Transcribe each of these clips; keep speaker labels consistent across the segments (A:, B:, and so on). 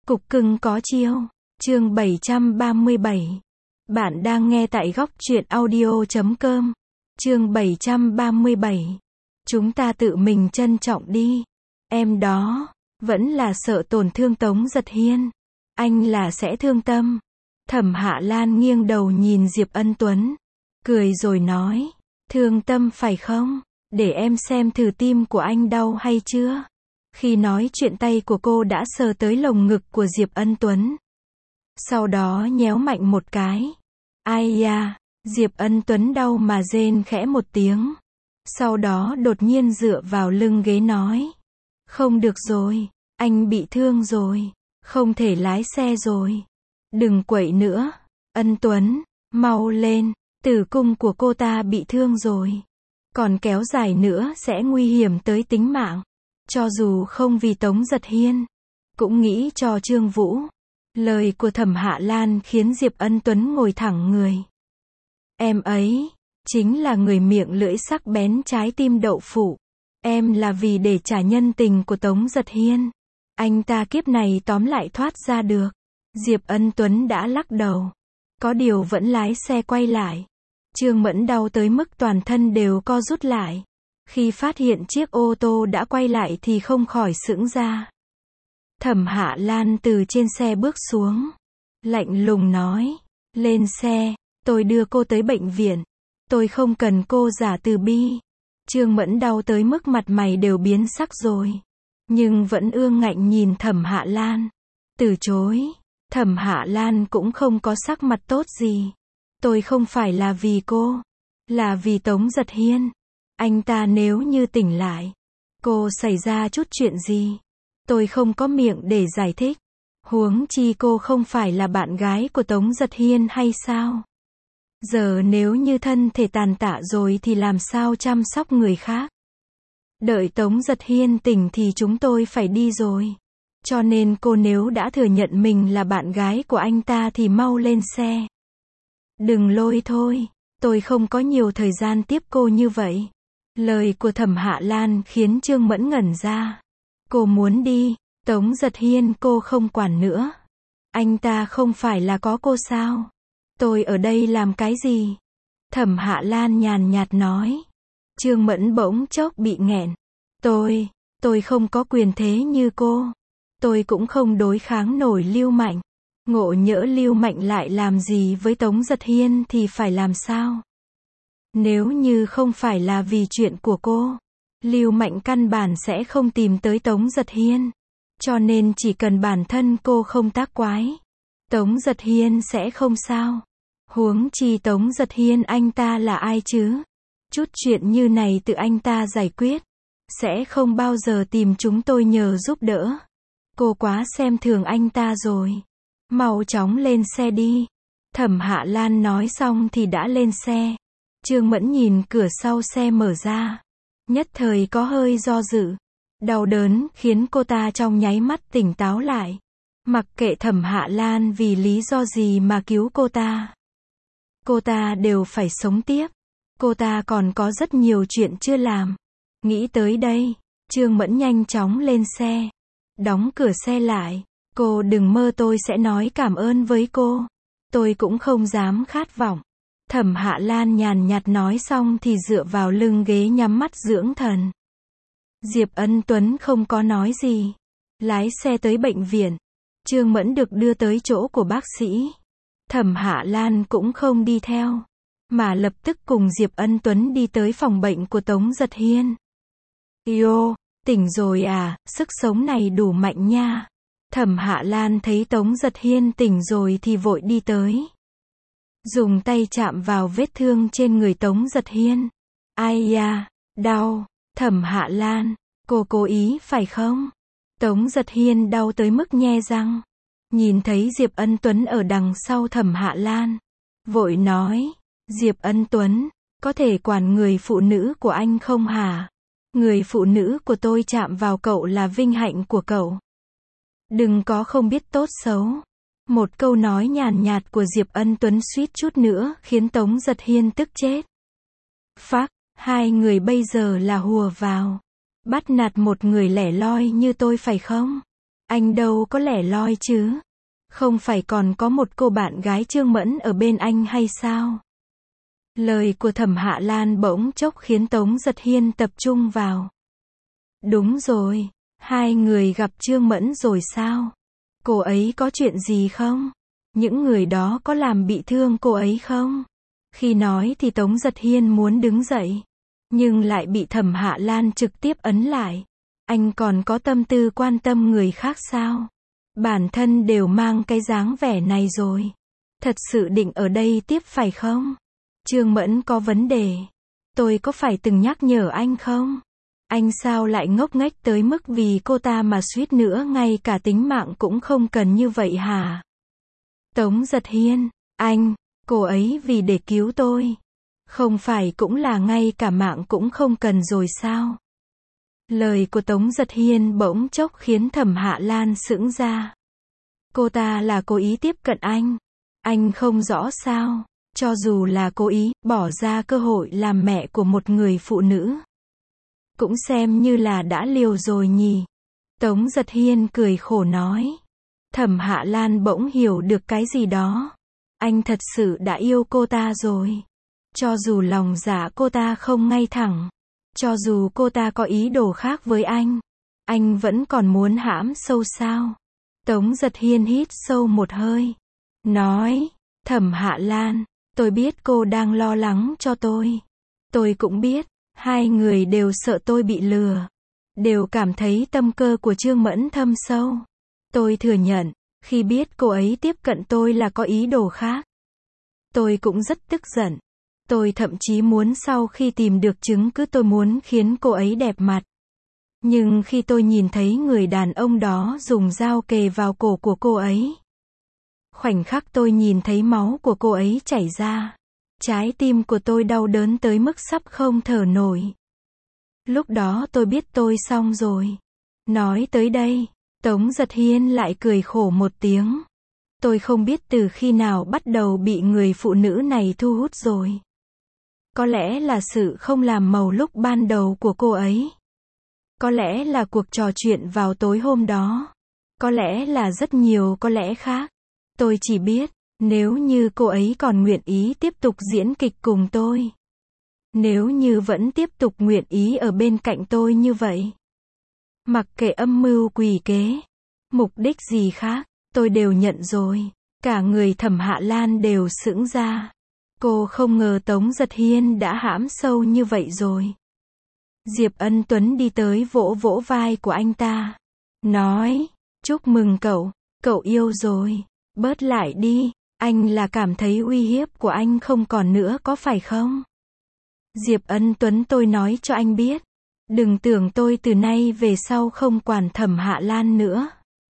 A: Cục cưng có chiêu. Chương 737. Bạn đang nghe tại góc truyện audio.com. Chương 737. Chúng ta tự mình trân trọng đi. Em đó, vẫn là sợ tổn thương Tống Giật Hiên. Anh là sẽ thương tâm. Thẩm Hạ Lan nghiêng đầu nhìn Diệp Ân Tuấn. Cười rồi nói. Thương tâm phải không? Để em xem thử tim của anh đau hay chưa? Khi nói chuyện tay của cô đã sờ tới lồng ngực của Diệp Ân Tuấn. Sau đó nhéo mạnh một cái. Ai da, Diệp Ân Tuấn đau mà rên khẽ một tiếng. Sau đó đột nhiên dựa vào lưng ghế nói. Không được rồi, anh bị thương rồi. Không thể lái xe rồi. Đừng quậy nữa. Ân Tuấn, mau lên. Tử cung của cô ta bị thương rồi. Còn kéo dài nữa sẽ nguy hiểm tới tính mạng. Cho dù không vì Tống Giật Hiên, cũng nghĩ cho Trương Vũ. Lời của Thẩm Hạ Lan khiến Diệp Ân Tuấn ngồi thẳng người. Em ấy, chính là người miệng lưỡi sắc bén trái tim đậu phụ. Em là vì để trả nhân tình của Tống Giật Hiên. Anh ta kiếp này tóm lại thoát ra được. Diệp Ân Tuấn đã lắc đầu. Có điều vẫn lái xe quay lại. Trương Mẫn đau tới mức toàn thân đều co rút lại. Khi phát hiện chiếc ô tô đã quay lại thì không khỏi sững ra. Thẩm Hạ Lan từ trên xe bước xuống. Lạnh lùng nói. Lên xe, tôi đưa cô tới bệnh viện. Tôi không cần cô giả từ bi. Trương Mẫn đau tới mức mặt mày đều biến sắc rồi. Nhưng vẫn ương ngạnh nhìn Thẩm Hạ Lan. Từ chối. Thẩm Hạ Lan cũng không có sắc mặt tốt gì. Tôi không phải là vì cô. Là vì Tống Giật Hiên. Anh ta nếu như tỉnh lại. Cô xảy ra chút chuyện gì? Tôi không có miệng để giải thích. Huống chi cô không phải là bạn gái của Tống Giật Hiên hay sao? Giờ nếu như thân thể tàn tạ rồi thì làm sao chăm sóc người khác? Đợi Tống Giật Hiên tỉnh thì chúng tôi phải đi rồi. Cho nên cô nếu đã thừa nhận mình là bạn gái của anh ta thì mau lên xe. Đừng lôi thôi. Tôi không có nhiều thời gian tiếp cô như vậy. Lời của Thẩm Hạ Lan khiến Trương Mẫn ngẩn ra. Cô muốn đi. Tống Giật Hiên cô không quản nữa. Anh ta không phải là có cô sao? Tôi ở đây làm cái gì? Thẩm Hạ Lan nhàn nhạt nói. Trương Mẫn bỗng chốc bị nghẹn. Tôi không có quyền thế như cô. Tôi cũng không đối kháng nổi Lưu Mạnh. Ngộ nhỡ Lưu Mạnh lại làm gì với Tống Giật Hiên thì phải làm sao? Nếu như không phải là vì chuyện của cô, Lưu Mạnh căn bản sẽ không tìm tới Tống Giật Hiên. Cho nên chỉ cần bản thân cô không tác quái, Tống Giật Hiên sẽ không sao. Huống chi Tống Giật Hiên anh ta là ai chứ? Chút chuyện như này tự anh ta giải quyết. Sẽ không bao giờ tìm chúng tôi nhờ giúp đỡ. Cô quá xem thường anh ta rồi. Mau chóng lên xe đi. Thẩm Hạ Lan nói xong thì đã lên xe. Trương Mẫn nhìn cửa sau xe mở ra. Nhất thời có hơi do dự. Đau đớn khiến cô ta trong nháy mắt tỉnh táo lại. Mặc kệ Thẩm Hạ Lan vì lý do gì mà cứu cô ta. Cô ta đều phải sống tiếp. Cô ta còn có rất nhiều chuyện chưa làm. Nghĩ tới đây, Trương Mẫn nhanh chóng lên xe. Đóng cửa xe lại. Cô đừng mơ tôi sẽ nói cảm ơn với cô. Tôi cũng không dám khát vọng. Thẩm Hạ Lan nhàn nhạt nói xong thì dựa vào lưng ghế nhắm mắt dưỡng thần. Diệp Ân Tuấn không có nói gì. Lái xe tới bệnh viện. Trương Mẫn được đưa tới chỗ của bác sĩ. Thẩm Hạ Lan cũng không đi theo. Mà lập tức cùng Diệp Ân Tuấn đi tới phòng bệnh của Tống Giật Hiên. Yêu, tỉnh rồi à, sức sống này đủ mạnh nha. Thẩm Hạ Lan thấy Tống Giật Hiên tỉnh rồi thì vội đi tới. Dùng tay chạm vào vết thương trên người Tống Giật Hiên. Ai da, đau. Thẩm Hạ Lan, cô cố ý phải không? Tống Giật Hiên đau tới mức nhe răng. Nhìn thấy Diệp Ân Tuấn ở đằng sau Thẩm Hạ Lan. Vội nói, Diệp Ân Tuấn, có thể quản người phụ nữ của anh không hả? Người phụ nữ của tôi chạm vào cậu là vinh hạnh của cậu. Đừng có không biết tốt xấu. Một câu nói nhàn nhạt của Diệp Ân Tuấn suýt chút nữa khiến Tống Giật Hiên tức chết. Phác, hai người bây giờ là hùa vào. Bắt nạt một người lẻ loi như tôi phải không? Anh đâu có lẻ loi chứ. Không phải còn có một cô bạn gái Trương Mẫn ở bên anh hay sao? Lời của Thẩm Hạ Lan bỗng chốc khiến Tống Giật Hiên tập trung vào. Đúng rồi, hai người gặp Trương Mẫn rồi sao? Cô ấy có chuyện gì không? Những người đó có làm bị thương cô ấy không? Khi nói thì Tống Giật Hiên muốn đứng dậy, nhưng lại bị Thẩm Hạ Lan trực tiếp ấn lại. Anh còn có tâm tư quan tâm người khác sao? Bản thân đều mang cái dáng vẻ này rồi. Thật sự định ở đây tiếp phải không? Trương Mẫn có vấn đề. Tôi có phải từng nhắc nhở anh không? Anh sao lại ngốc nghếch tới mức vì cô ta mà suýt nữa ngay cả tính mạng cũng không cần như vậy hả? Tống Giật Hiên, cô ấy vì để cứu tôi. Không phải cũng là ngay cả mạng cũng không cần rồi sao? Lời của Tống Giật Hiên bỗng chốc khiến Thẩm Hạ Lan sững ra. Cô ta là cố ý tiếp cận anh không rõ sao? Cho dù là cố ý, bỏ ra cơ hội làm mẹ của một người phụ nữ, cũng xem như là đã liều rồi nhỉ. Tống Giật Hiên cười khổ nói. Thẩm Hạ Lan bỗng hiểu được cái gì đó. Anh thật sự đã yêu cô ta rồi. Cho dù lòng dạ cô ta không ngay thẳng, cho dù cô ta có ý đồ khác với anh vẫn còn muốn hãm sâu sao? Tống Giật Hiên hít sâu một hơi, nói, Thẩm Hạ Lan, tôi biết cô đang lo lắng cho tôi. Tôi cũng biết, hai người đều sợ tôi bị lừa, đều cảm thấy tâm cơ của Trương Mẫn thâm sâu. Tôi thừa nhận, khi biết cô ấy tiếp cận tôi là có ý đồ khác, tôi cũng rất tức giận. Tôi thậm chí muốn sau khi tìm được chứng cứ tôi muốn khiến cô ấy đẹp mặt. Nhưng khi tôi nhìn thấy người đàn ông đó dùng dao kề vào cổ của cô ấy, khoảnh khắc tôi nhìn thấy máu của cô ấy chảy ra, trái tim của tôi đau đớn tới mức sắp không thở nổi. Lúc đó tôi biết tôi xong rồi. Nói tới đây, Tống Giật Hiên lại cười khổ một tiếng. Tôi không biết từ khi nào bắt đầu bị người phụ nữ này thu hút rồi. Có lẽ là sự không làm màu lúc ban đầu của cô ấy. Có lẽ là cuộc trò chuyện vào tối hôm đó. Có lẽ là rất nhiều có lẽ khác. Tôi chỉ biết, nếu như cô ấy còn nguyện ý tiếp tục diễn kịch cùng tôi, nếu như vẫn tiếp tục nguyện ý ở bên cạnh tôi như vậy, mặc kệ âm mưu quỷ kế, mục đích gì khác, tôi đều nhận rồi. Cả người Thẩm Hạ Lan đều sững ra. Cô không ngờ Tống Giật Hiên đã hãm sâu như vậy rồi. Diệp Ân Tuấn đi tới vỗ vỗ vai của anh ta, nói, chúc mừng cậu, cậu yêu rồi, bớt lại đi, anh là cảm thấy uy hiếp của anh không còn nữa có phải không? Diệp Ân Tuấn, tôi nói cho anh biết, đừng tưởng tôi từ nay về sau không quản Thẩm Hạ Lan nữa.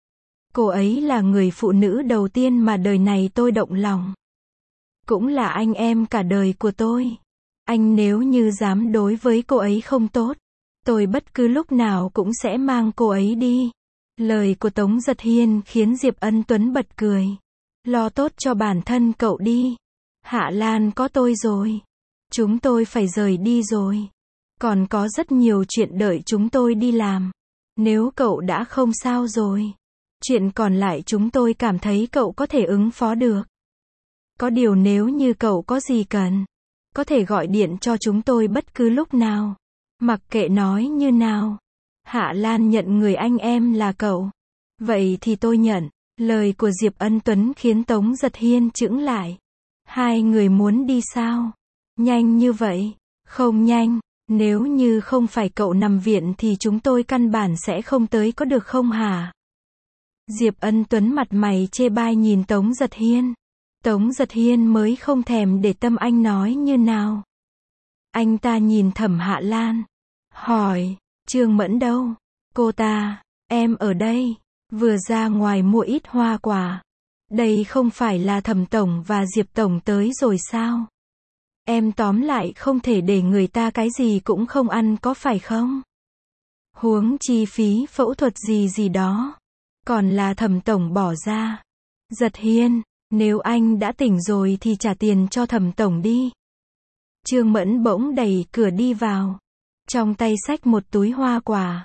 A: Cô ấy là người phụ nữ đầu tiên mà đời này tôi động lòng. Cũng là anh em cả đời của tôi. Anh nếu như dám đối với cô ấy không tốt, tôi bất cứ lúc nào cũng sẽ mang cô ấy đi. Lời của Tống Giật Hiên khiến Diệp Ân Tuấn bật cười. Lo tốt cho bản thân cậu đi. Hạ Lan có tôi rồi. Chúng tôi phải rời đi rồi. Còn có rất nhiều chuyện đợi chúng tôi đi làm. Nếu cậu đã không sao rồi, chuyện còn lại chúng tôi cảm thấy cậu có thể ứng phó được. Có điều nếu như cậu có gì cần, có thể gọi điện cho chúng tôi bất cứ lúc nào. Mặc kệ nói như nào. Hạ Lan nhận người anh em là cậu. Vậy thì tôi nhận. Lời của Diệp Ân Tuấn khiến Tống Giật Hiên chững lại. Hai người muốn đi sao? Nhanh như vậy? Không nhanh. Nếu như không phải cậu nằm viện thì chúng tôi căn bản sẽ không tới có được không hả? Diệp Ân Tuấn mặt mày chê bai nhìn Tống Giật Hiên. Tống Giật Hiên mới không thèm để tâm anh nói như nào. Anh ta nhìn Thẩm Hạ Lan, hỏi, Trương Mẫn đâu? Cô ta, em ở đây, vừa ra ngoài mua ít hoa quả. Đây không phải là Thẩm Tổng và Diệp Tổng tới rồi sao? Em tóm lại không thể để người ta cái gì cũng không ăn có phải không? Huống chi phí phẫu thuật gì đó, còn là Thẩm Tổng bỏ ra. Giật Hiên, nếu anh đã tỉnh rồi thì trả tiền cho Thẩm Tổng đi. Trương Mẫn bỗng đẩy cửa đi vào, trong tay xách một túi hoa quả.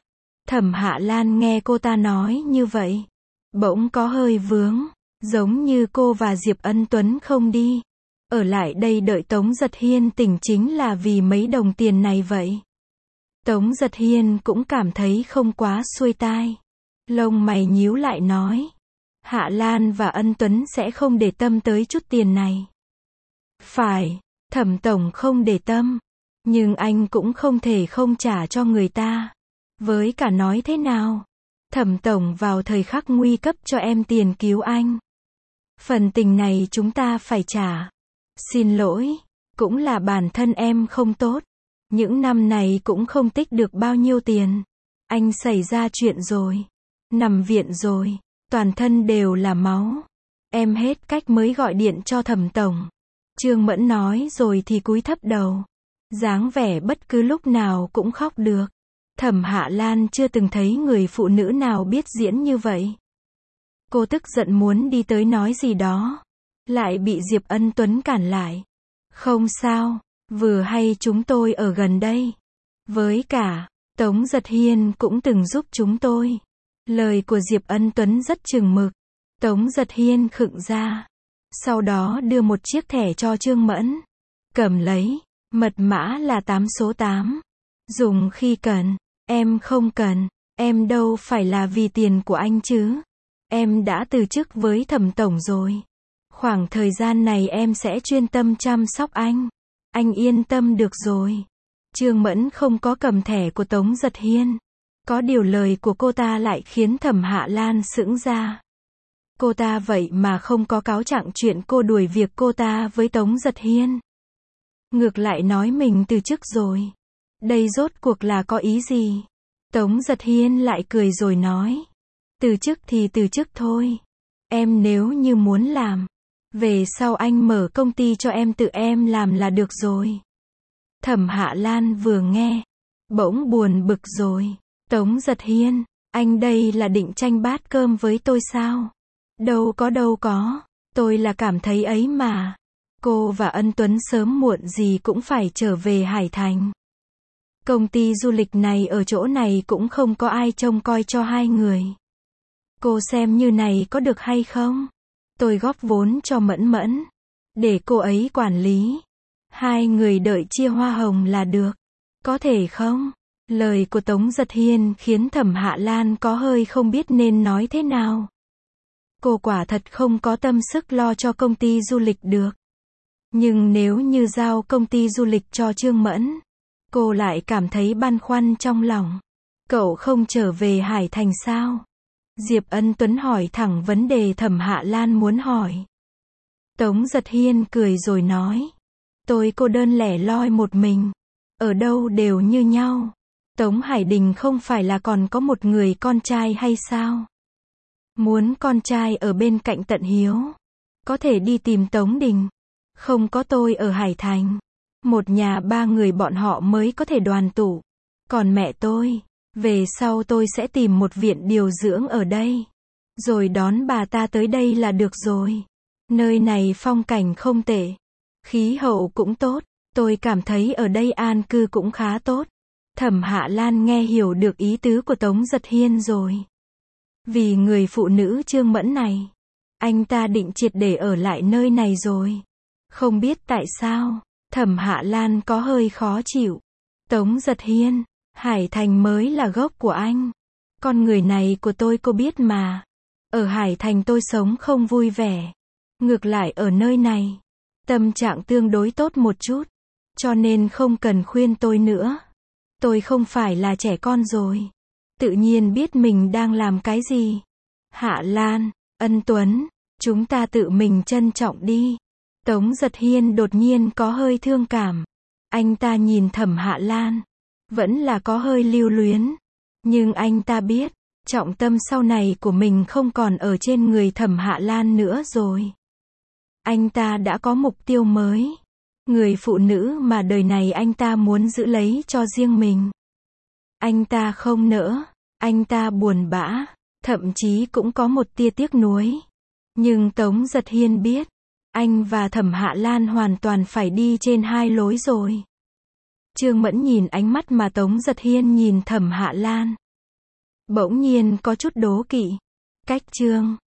A: Thẩm Hạ Lan nghe cô ta nói như vậy, bỗng có hơi vướng, giống như cô và Diệp Ân Tuấn không đi, ở lại đây đợi Tống Giật Hiên tỉnh chính là vì mấy đồng tiền này vậy. Tống Giật Hiên cũng cảm thấy không quá xuôi tai. Lông mày nhíu lại nói. Hạ Lan và Ân Tuấn sẽ không để tâm tới chút tiền này. Phải, Thẩm tổng không để tâm. Nhưng anh cũng không thể không trả cho người ta. Với cả nói thế nào? Thẩm tổng vào thời khắc nguy cấp cho em tiền cứu anh. Phần tình này chúng ta phải trả. Xin lỗi, cũng là bản thân em không tốt. Những năm này cũng không tích được bao nhiêu tiền. Anh xảy ra chuyện rồi. Nằm viện rồi. Toàn thân đều là máu. Em hết cách mới gọi điện cho Thẩm tổng. Trương Mẫn nói rồi thì cúi thấp đầu. Dáng vẻ bất cứ lúc nào cũng khóc được. Thẩm Hạ Lan chưa từng thấy người phụ nữ nào biết diễn như vậy. Cô tức giận muốn đi tới nói gì đó. Lại bị Diệp Ân Tuấn cản lại. Không sao, vừa hay chúng tôi ở gần đây. Với cả, Tống Giật Hiên cũng từng giúp chúng tôi. Lời của Diệp Ân Tuấn rất chừng mực. Tống Giật Hiên khựng ra. Sau đó đưa một chiếc thẻ cho Trương Mẫn. Cầm lấy, mật mã là 8 số 8. Dùng khi cần, em không cần, em đâu phải là vì tiền của anh chứ. Em đã từ chức với Thẩm tổng rồi. Khoảng thời gian này em sẽ chuyên tâm chăm sóc anh. Anh yên tâm được rồi. Trương Mẫn không có cầm thẻ của Tống Giật Hiên. Có điều lời của cô ta lại khiến Thẩm Hạ Lan sững ra. Cô ta vậy mà không có cáo trạng chuyện cô đuổi việc cô ta với Tống Giật Hiên. Ngược lại nói mình từ chức rồi. Đây rốt cuộc là có ý gì? Tống Giật Hiên lại cười rồi nói. Từ chức thì từ chức thôi. Em nếu như muốn làm, về sau anh mở công ty cho em tự em làm là được rồi. Thẩm Hạ Lan vừa nghe, bỗng buồn bực rồi. Tống Giật Hiên, anh đây là định tranh bát cơm với tôi sao? Đâu có, tôi là cảm thấy ấy mà. Cô và Ân Tuấn sớm muộn gì cũng phải trở về Hải Thành. Công ty du lịch này ở chỗ này cũng không có ai trông coi cho hai người. Cô xem như này có được hay không? Tôi góp vốn cho Mẫn Mẫn, để cô ấy quản lý. Hai người đợi chia hoa hồng là được. Có thể không? Lời của Tống Giật Hiên khiến Thẩm Hạ Lan có hơi không biết nên nói thế nào. Cô quả thật không có tâm sức lo cho công ty du lịch được. Nhưng nếu như giao công ty du lịch cho Trương Mẫn, cô lại cảm thấy băn khoăn trong lòng. Cậu không trở về Hải Thành sao? Diệp Ân Tuấn hỏi thẳng vấn đề Thẩm Hạ Lan muốn hỏi. Tống Giật Hiên cười rồi nói. Tôi cô đơn lẻ loi một mình. Ở đâu đều như nhau. Tống Hải Đình không phải là còn có một người con trai hay sao? Muốn con trai ở bên cạnh Tận Hiếu, có thể đi tìm Tống Đình. Không có tôi ở Hải Thành, một nhà ba người bọn họ mới có thể đoàn tụ. Còn mẹ tôi, về sau tôi sẽ tìm một viện điều dưỡng ở đây, rồi đón bà ta tới đây là được rồi. Nơi này phong cảnh không tệ, khí hậu cũng tốt, tôi cảm thấy ở đây an cư cũng khá tốt. Thẩm Hạ Lan nghe hiểu được ý tứ của Tống Giật Hiên rồi. Vì người phụ nữ Trương Mẫn này, anh ta định triệt để ở lại nơi này rồi. Không biết tại sao, Thẩm Hạ Lan có hơi khó chịu. Tống Giật Hiên, Hải Thành mới là gốc của anh. Con người này của tôi cô biết mà. Ở Hải Thành tôi sống không vui vẻ. Ngược lại ở nơi này, tâm trạng tương đối tốt một chút. Cho nên không cần khuyên tôi nữa. Tôi không phải là trẻ con rồi. Tự nhiên biết mình đang làm cái gì. Hạ Lan, Ân Tuấn, chúng ta tự mình trân trọng đi. Tống Giật Hiên đột nhiên có hơi thương cảm. Anh ta nhìn Thẩm Hạ Lan, vẫn là có hơi lưu luyến. Nhưng anh ta biết, trọng tâm sau này của mình không còn ở trên người Thẩm Hạ Lan nữa rồi. Anh ta đã có mục tiêu mới. Người phụ nữ mà đời này anh ta muốn giữ lấy cho riêng mình. Anh ta không nỡ, anh ta buồn bã, thậm chí cũng có một tia tiếc nuối. Nhưng Tống Giật Hiên biết, anh và Thẩm Hạ Lan hoàn toàn phải đi trên hai lối rồi. Trương Mẫn nhìn ánh mắt mà Tống Giật Hiên nhìn Thẩm Hạ Lan. Bỗng nhiên có chút đố kỵ. Cách chương